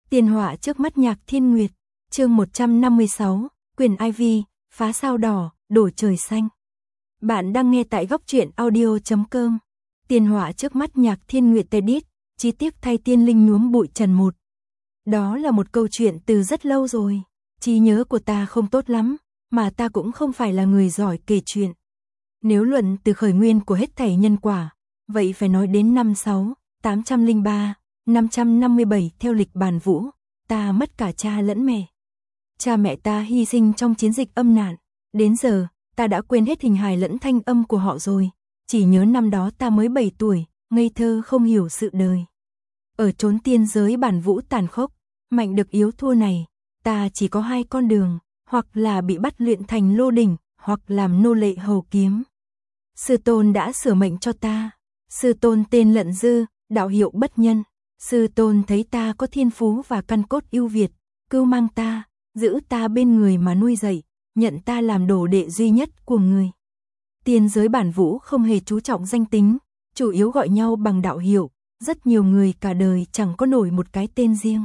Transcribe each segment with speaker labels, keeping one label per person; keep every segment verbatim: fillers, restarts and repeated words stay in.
Speaker 1: Tiền họa trước mắt Nhạc Thiên Nguyệt, chương một trăm năm mươi sáu, Quyền Ivy, phá sao đỏ, đổi trời xanh. Bạn đang nghe tại góc truyện audio chấm com. Tiền họa trước mắt Nhạc Thiên Nguyệt edit, chi tiết thay tiên linh nhuốm bụi trần một. Đó là một câu chuyện từ rất lâu rồi, trí nhớ của ta không tốt lắm, mà ta cũng không phải là người giỏi kể chuyện. Nếu luận từ khởi nguyên của hết thảy nhân quả, vậy phải nói đến năm sáu, tám trăm lẻ ba, năm trăm năm mươi bảy theo lịch bàn vũ, ta mất cả cha lẫn mẹ. Cha mẹ ta hy sinh trong chiến dịch âm nạn, đến giờ, ta đã quên hết hình hài lẫn thanh âm của họ rồi, chỉ nhớ năm đó ta mới bảy tuổi, ngây thơ không hiểu sự đời. Ở chốn tiên giới bản vũ tàn khốc, mạnh được yếu thua này, ta chỉ có hai con đường, hoặc là bị bắt luyện thành lô đỉnh, hoặc làm nô lệ hầu kiếm. Sư tôn đã sửa mệnh cho ta, sư tôn tên Lận Dư, đạo hiệu bất nhân. Sư tôn thấy ta có thiên phú và căn cốt ưu việt, cưu mang ta, giữ ta bên người mà nuôi dạy, nhận ta làm đồ đệ duy nhất của người. Tiên giới bản vũ không hề chú trọng danh tính, chủ yếu gọi nhau bằng đạo hiệu, rất nhiều người cả đời chẳng có nổi một cái tên riêng.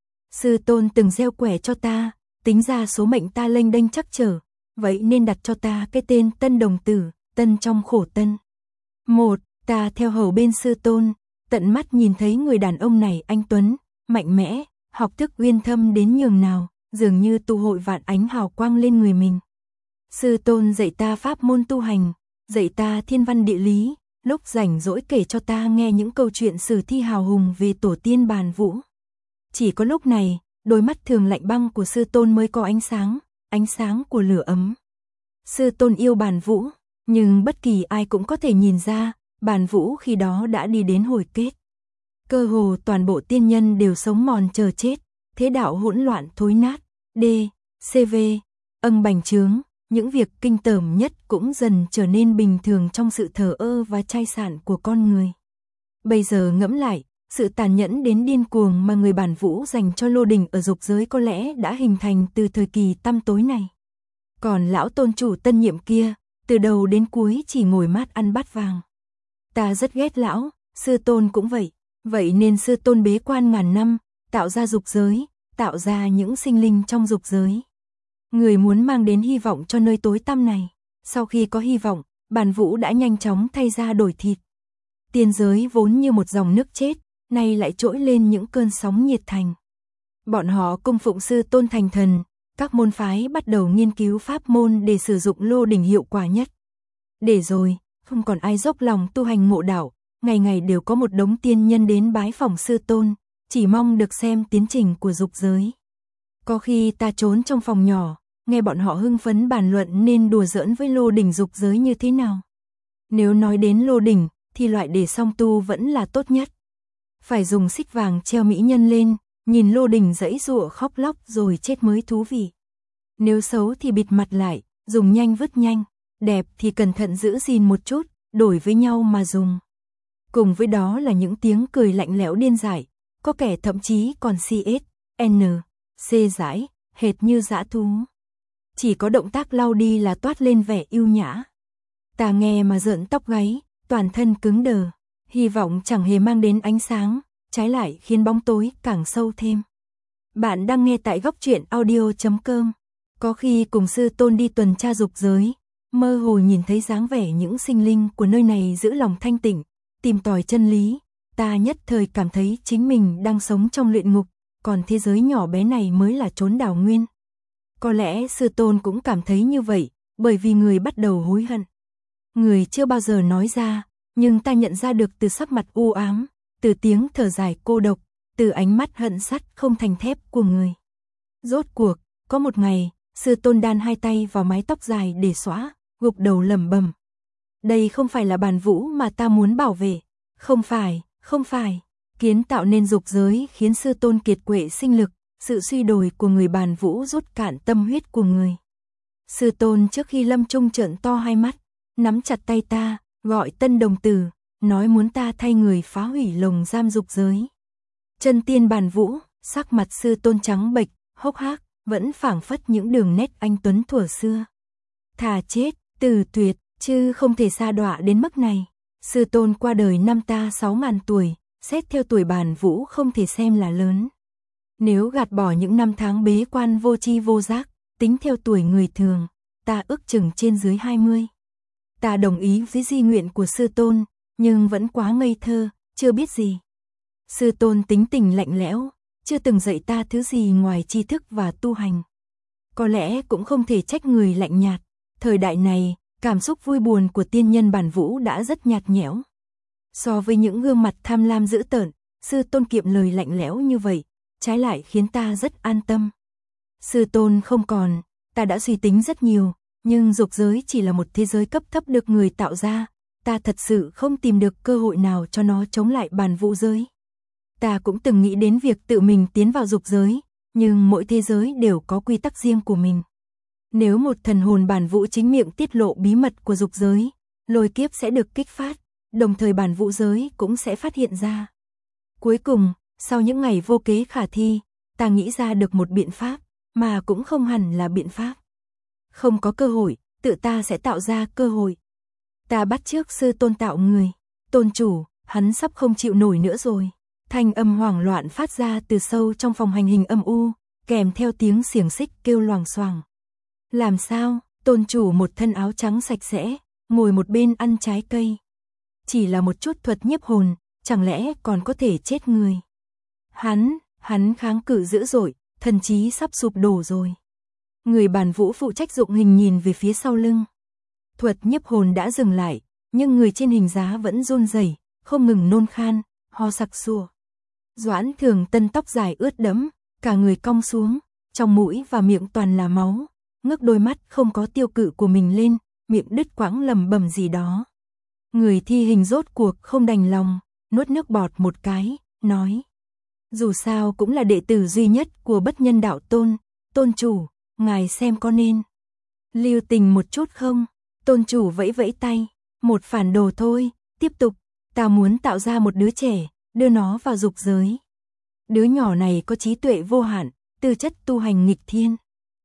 Speaker 1: Sư tôn từng gieo quẻ cho ta, tính ra số mệnh ta lênh đênh chắc trở, vậy nên đặt cho ta cái tên Tân Đồng Tử, tân trong khổ tân. Một, ta theo hầu bên sư tôn, tận mắt nhìn thấy người đàn ông này anh tuấn, mạnh mẽ, học thức uyên thâm đến nhường nào, dường như tu hội vạn ánh hào quang lên người mình. Sư tôn dạy ta pháp môn tu hành, dạy ta thiên văn địa lý, lúc rảnh rỗi kể cho ta nghe những câu chuyện sử thi hào hùng về tổ tiên bàn vũ. Chỉ có lúc này, đôi mắt thường lạnh băng của sư tôn mới có ánh sáng, ánh sáng của lửa ấm. Sư tôn yêu bàn vũ, nhưng bất kỳ ai cũng có thể nhìn ra, bàn vũ khi đó đã đi đến hồi kết. Cơ hồ toàn bộ tiên nhân đều sống mòn chờ chết, thế đạo hỗn loạn thối nát, D, xê vê, âng bành trướng, những việc kinh tởm nhất cũng dần trở nên bình thường trong sự thờ ơ và chai sạn của con người. Bây giờ ngẫm lại, sự tàn nhẫn đến điên cuồng mà người bản vũ dành cho lô đình ở dục giới có lẽ đã hình thành từ thời kỳ tăm tối này. Còn lão tôn chủ tân nhiệm kia, từ đầu đến cuối chỉ ngồi mát ăn bát vàng. Ta rất ghét lão, sư tôn cũng vậy, vậy nên sư tôn bế quan ngàn năm, tạo ra dục giới, tạo ra những sinh linh trong dục giới. Người muốn mang đến hy vọng cho nơi tối tăm này, sau khi có hy vọng, bàn vũ đã nhanh chóng thay ra đổi thịt. Tiên giới vốn như một dòng nước chết, nay lại trỗi lên những cơn sóng nhiệt thành. Bọn họ cung phụng sư tôn thành thần, các môn phái bắt đầu nghiên cứu pháp môn để sử dụng lô đỉnh hiệu quả nhất. Để rồi, không còn ai dốc lòng tu hành ngộ đạo, ngày ngày đều có một đống tiên nhân đến bái phỏng sư tôn, chỉ mong được xem tiến trình của dục giới. Có khi ta trốn trong phòng nhỏ, nghe bọn họ hưng phấn bàn luận nên đùa giỡn với lô đỉnh dục giới như thế nào. Nếu nói đến lô đỉnh, thì loại để song tu vẫn là tốt nhất. Phải dùng xích vàng treo mỹ nhân lên, nhìn lô đỉnh giãy giụa khóc lóc rồi chết mới thú vị. Nếu xấu thì bịt mặt lại, dùng nhanh vứt nhanh, đẹp thì cẩn thận giữ gìn một chút, đổi với nhau mà dùng. Cùng với đó là những tiếng cười lạnh lẽo điên dại, có kẻ thậm chí còn xê ét, en, xê dãi, hệt như dã thú. Chỉ có động tác lau đi là toát lên vẻ yêu nhã. Ta nghe mà rợn tóc gáy, toàn thân cứng đờ, hy vọng chẳng hề mang đến ánh sáng, trái lại khiến bóng tối càng sâu thêm. Bạn đang nghe tại góc truyện audio chấm com. Có khi cùng sư tôn đi tuần tra dục giới, mơ hồ nhìn thấy dáng vẻ những sinh linh của nơi này giữ lòng thanh tịnh, tìm tòi chân lý, ta nhất thời cảm thấy chính mình đang sống trong luyện ngục, còn thế giới nhỏ bé này mới là chốn đảo nguyên. Có lẽ sư tôn cũng cảm thấy như vậy, bởi vì người bắt đầu hối hận. Người chưa bao giờ nói ra, nhưng ta nhận ra được từ sắc mặt u ám, từ tiếng thở dài cô độc, từ ánh mắt hận sắt không thành thép của người. Rốt cuộc, có một ngày, sư tôn đan hai tay vào mái tóc dài để xóa, gục đầu lẩm bẩm. Đây không phải là bàn vũ mà ta muốn bảo vệ. Không phải, không phải. Kiến tạo nên dục giới khiến sư tôn kiệt quệ sinh lực, sự suy đồi của người bàn vũ rút cạn tâm huyết của người. Sư tôn trước khi lâm chung trợn to hai mắt, nắm chặt tay ta, gọi Tân Đồng Tử, nói muốn ta thay người phá hủy lồng giam dục giới. Chân tiên bàn vũ, sắc mặt sư tôn trắng bệch, hốc hác, vẫn phảng phất những đường nét anh tuấn thuở xưa. Thà chết, từ tuyệt, chứ không thể sa đọa đến mức này. Sư tôn qua đời năm ta sáu ngàn tuổi, xét theo tuổi bàn vũ không thể xem là lớn. Nếu gạt bỏ những năm tháng bế quan vô tri vô giác, tính theo tuổi người thường, ta ước chừng trên dưới hai mươi. Ta đồng ý với di nguyện của sư tôn, nhưng vẫn quá ngây thơ, chưa biết gì. Sư tôn tính tình lạnh lẽo, chưa từng dạy ta thứ gì ngoài tri thức và tu hành. Có lẽ cũng không thể trách người lạnh nhạt, thời đại này, cảm xúc vui buồn của tiên nhân bản vũ đã rất nhạt nhẽo. So với những gương mặt tham lam dữ tợn, sư tôn kiệm lời lạnh lẽo như vậy, trái lại khiến ta rất an tâm. Sư tôn không còn, ta đã suy tính rất nhiều, nhưng dục giới chỉ là một thế giới cấp thấp được người tạo ra, ta thật sự không tìm được cơ hội nào cho nó chống lại bản vũ giới. Ta cũng từng nghĩ đến việc tự mình tiến vào dục giới, nhưng mỗi thế giới đều có quy tắc riêng của mình. Nếu một thần hồn bản vũ chính miệng tiết lộ bí mật của dục giới, lôi kiếp sẽ được kích phát, đồng thời bản vũ giới cũng sẽ phát hiện ra. Cuối cùng, sau những ngày vô kế khả thi, ta nghĩ ra được một biện pháp, mà cũng không hẳn là biện pháp. Không có cơ hội, tự ta sẽ tạo ra cơ hội. Ta bắt chước sư tôn tạo người, tôn chủ, hắn sắp không chịu nổi nữa rồi. Thanh âm hoảng loạn phát ra từ sâu trong phòng hành hình âm u, kèm theo tiếng xiềng xích kêu loằng xoàng. Làm sao? Tôn chủ một thân áo trắng sạch sẽ, ngồi một bên ăn trái cây. Chỉ là một chút thuật nhiếp hồn, chẳng lẽ còn có thể chết người? Hắn, hắn kháng cự dữ dội, thần trí sắp sụp đổ rồi. Người bản vũ phụ trách dụng hình nhìn về phía sau lưng. Thuật nhiếp hồn đã dừng lại, nhưng người trên hình giá vẫn run rẩy, không ngừng nôn khan, ho sặc sụa. Doãn Thường Tân tóc dài ướt đẫm, cả người cong xuống, trong mũi và miệng toàn là máu, ngước đôi mắt không có tiêu cự của mình lên, miệng đứt quãng lầm bầm gì đó. Người thi hình rốt cuộc không đành lòng, nuốt nước bọt một cái, nói. Dù sao cũng là đệ tử duy nhất của Bất Nhân Đạo Tôn, tôn chủ, ngài xem có nên lưu tình một chút không? Tôn chủ vẫy vẫy tay, một phản đồ thôi, tiếp tục, ta muốn tạo ra một đứa trẻ, đưa nó vào dục giới. Đứa nhỏ này có trí tuệ vô hạn, tư chất tu hành nghịch thiên.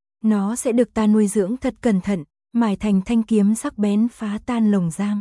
Speaker 1: Nó sẽ được ta nuôi dưỡng thật cẩn thận, mài thành thanh kiếm sắc bén phá tan lồng giam.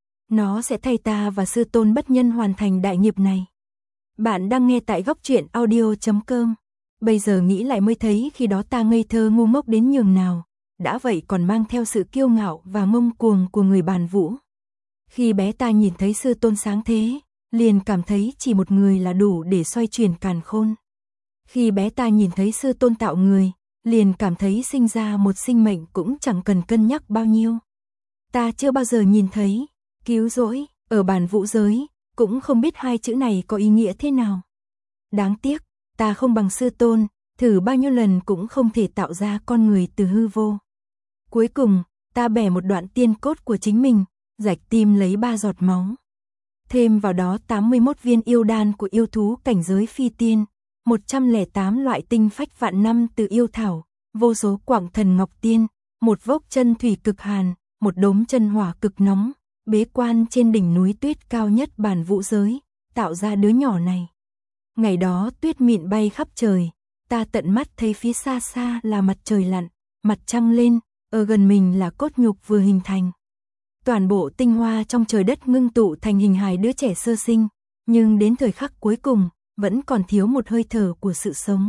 Speaker 1: Nó sẽ thay ta và sư tôn Bất Nhân hoàn thành đại nghiệp này. Bạn đang nghe tại góc truyện audio chấm com. Bây giờ nghĩ lại mới thấy khi đó ta ngây thơ ngu ngốc đến nhường nào, đã vậy còn mang theo sự kiêu ngạo và ngông cuồng của người bản vũ. Khi bé ta nhìn thấy sư tôn sáng thế, liền cảm thấy chỉ một người là đủ để xoay chuyển càn khôn. Khi bé ta nhìn thấy sư tôn tạo người, liền cảm thấy sinh ra một sinh mệnh cũng chẳng cần cân nhắc bao nhiêu. Ta chưa bao giờ nhìn thấy cứu rỗi ở bản vũ giới, cũng không biết hai chữ này có ý nghĩa thế nào. Đáng tiếc, ta không bằng sư tôn, thử bao nhiêu lần cũng không thể tạo ra con người từ hư vô. Cuối cùng, ta bẻ một đoạn tiên cốt của chính mình, rạch tim lấy ba giọt máu. Thêm vào đó tám mươi mốt viên yêu đan của yêu thú cảnh giới phi tiên, một trăm lẻ tám loại tinh phách vạn năm từ yêu thảo, vô số quặng thần ngọc tiên, một vốc chân thủy cực hàn, một đốm chân hỏa cực nóng, bế quan trên đỉnh núi tuyết cao nhất bản vũ giới, tạo ra đứa nhỏ này. Ngày đó tuyết mịn bay khắp trời, ta tận mắt thấy phía xa xa là mặt trời lặn, mặt trăng lên, ở gần mình là cốt nhục vừa hình thành. Toàn bộ tinh hoa trong trời đất ngưng tụ thành hình hài đứa trẻ sơ sinh, nhưng đến thời khắc cuối cùng, vẫn còn thiếu một hơi thở của sự sống.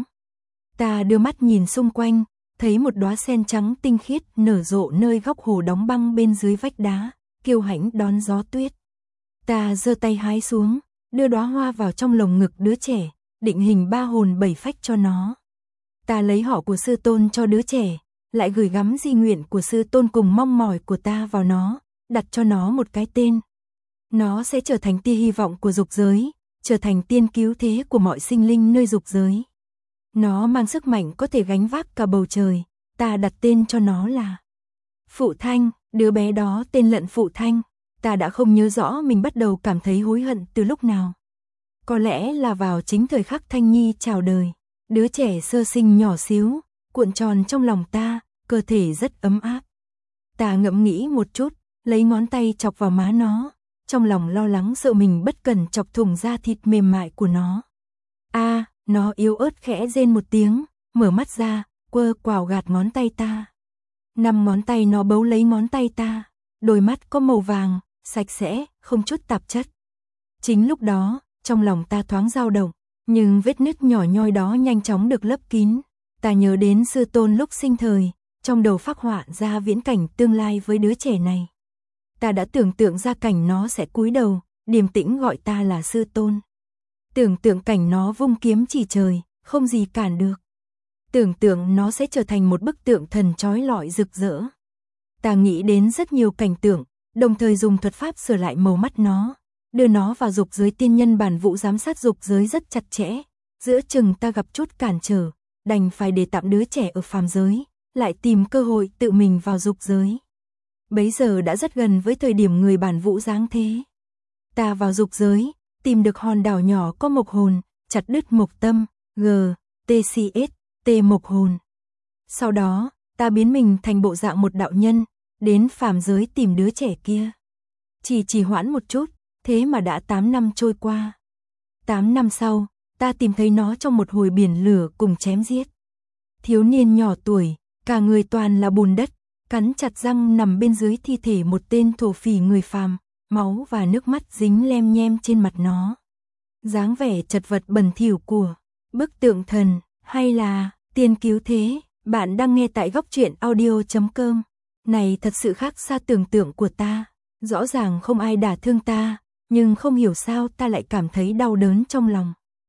Speaker 1: Ta đưa mắt nhìn xung quanh, thấy một đóa sen trắng tinh khiết nở rộ nơi góc hồ đóng băng bên dưới vách đá, kiêu hãnh đón gió tuyết. Ta giơ tay hái xuống, đưa đóa hoa vào trong lồng ngực đứa trẻ, định hình ba hồn bảy phách cho nó. Ta lấy họ của sư tôn cho đứa trẻ, lại gửi gắm di nguyện của sư tôn cùng mong mỏi của ta vào nó, đặt cho nó một cái tên. Nó sẽ trở thành tia hy vọng của dục giới, trở thành tiên cứu thế của mọi sinh linh nơi dục giới. Nó mang sức mạnh có thể gánh vác cả bầu trời, ta đặt tên cho nó là Phụ Thanh, đứa bé đó tên lận Phụ Thanh. Ta đã không nhớ rõ mình bắt đầu cảm thấy hối hận từ lúc nào. Có lẽ là vào chính thời khắc Thanh Nhi chào đời, đứa trẻ sơ sinh nhỏ xíu, cuộn tròn trong lòng ta, cơ thể rất ấm áp. Ta ngẫm nghĩ một chút, lấy ngón tay chọc vào má nó, trong lòng lo lắng sợ mình bất cẩn chọc thủng da thịt mềm mại của nó. A, à, nó yếu ớt khẽ rên một tiếng, mở mắt ra, quơ quào gạt ngón tay ta. Năm ngón tay nó bấu lấy ngón tay ta, đôi mắt có màu vàng, sạch sẽ, không chút tạp chất. Chính lúc đó, trong lòng ta thoáng dao động, Nhưng vết nứt nhỏ nhoi đó nhanh chóng được lấp kín. Ta nhớ đến sư tôn lúc sinh thời, trong đầu phác họa ra viễn cảnh tương lai với đứa trẻ này. Ta đã tưởng tượng ra cảnh nó sẽ cúi đầu, điềm tĩnh gọi ta là sư tôn. Tưởng tượng cảnh nó vung kiếm chỉ trời, không gì cản được. Tưởng tượng nó sẽ trở thành một bức tượng thần chói lọi rực rỡ. Ta nghĩ đến rất nhiều cảnh tượng, đồng thời dùng thuật pháp sửa lại màu mắt nó, đưa nó vào dục giới tiên nhân bản vụ giám sát dục giới rất chặt chẽ. Giữa chừng ta gặp chút cản trở, đành phải để tạm đứa trẻ ở phàm giới, lại tìm cơ hội tự mình vào dục giới. Bấy giờ đã rất gần với thời điểm người bản vụ giáng thế. Ta vào dục giới, tìm được hòn đảo nhỏ có mộc hồn, chặt đứt mộc tâm, G, T C S, T mộc hồn. Sau đó, ta biến mình thành bộ dạng một đạo nhân, đến phàm giới tìm đứa trẻ kia. Chỉ trì hoãn một chút, thế mà đã tám năm trôi qua. tám năm sau, ta tìm thấy nó trong một hồi biển lửa cùng chém giết. Thiếu niên nhỏ tuổi, cả người toàn là bùn đất, cắn chặt răng nằm bên dưới thi thể một tên thổ phỉ người phàm, máu và nước mắt dính lem nhem trên mặt nó. Dáng vẻ chật vật bẩn thỉu của bức tượng thần, hay là tiên cứu thế. Bạn đang nghe tại góc truyện audio chấm com. Này thật sự khác xa tưởng tượng của ta. Rõ ràng không ai đả thương ta, nhưng không hiểu sao ta lại cảm thấy đau đớn trong lòng.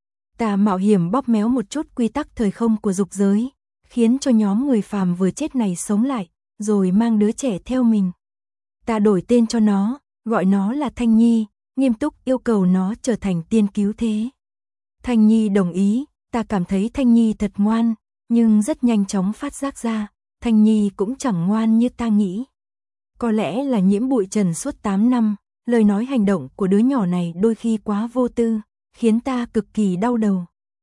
Speaker 1: Ta mạo hiểm bóp méo một chút quy tắc thời không của dục giới, khiến cho nhóm người phàm vừa chết này sống lại, rồi mang đứa trẻ theo mình. Ta đổi tên cho nó, gọi nó là Thanh Nhi, nghiêm túc yêu cầu nó trở thành tiên cứu thế. Thanh Nhi đồng ý, ta cảm thấy Thanh Nhi thật ngoan, nhưng rất nhanh chóng phát giác ra, Thanh Nhi cũng chẳng ngoan như ta nghĩ. Có lẽ là nhiễm bụi trần suốt tám năm, lời nói hành động của đứa nhỏ này đôi khi quá vô tư, khiến ta cực kỳ đau đầu.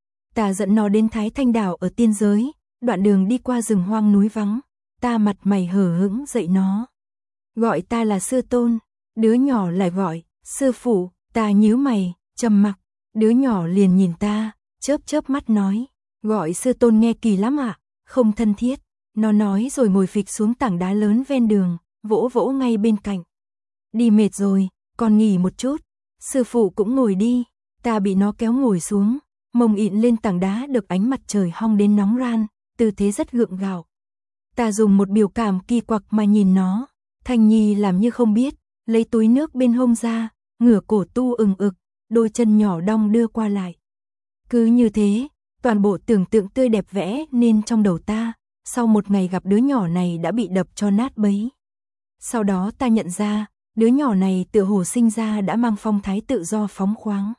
Speaker 1: Ta dẫn nó đến Thái Thanh Đảo ở tiên giới, đoạn đường đi qua rừng hoang núi vắng, ta mặt mày hờ hững dạy nó. Gọi ta là sư tôn, đứa nhỏ lại gọi, sư phụ, ta nhíu mày, trầm mặc, đứa nhỏ liền nhìn ta, chớp chớp mắt nói, gọi sư tôn nghe kỳ lắm ạ, không thân thiết. Nó nói rồi ngồi phịch xuống tảng đá lớn ven đường, vỗ vỗ ngay bên cạnh. Đi mệt rồi, còn nghỉ một chút. Sư phụ cũng ngồi đi, ta bị nó kéo ngồi xuống, mông ịn lên tảng đá được ánh mặt trời hong đến nóng ran, tư thế rất gượng gạo. Ta dùng một biểu cảm kỳ quặc mà nhìn nó, Thanh Nhi làm như không biết, lấy túi nước bên hông ra, ngửa cổ tu ừng ực, đôi chân nhỏ đong đưa qua lại. Cứ như thế, toàn bộ tưởng tượng tươi đẹp vẽ nên trong đầu ta, sau một ngày gặp đứa nhỏ này đã bị đập cho nát bấy. Sau đó ta nhận ra, đứa nhỏ này tựa hồ sinh ra đã mang phong thái tự do phóng khoáng.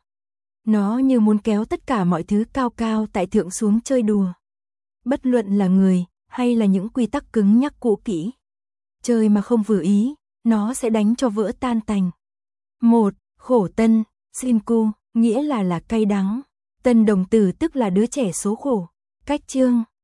Speaker 1: Nó như muốn kéo tất cả mọi thứ cao cao tại thượng xuống chơi đùa. Bất luận là người, hay là những quy tắc cứng nhắc cũ kỹ. Chơi mà không vừa ý, nó sẽ đánh cho vỡ tan tành. Một, khổ tân, Sinku, nghĩa là là cay đắng. Tân đồng tử tức là đứa trẻ số khổ. Cách chương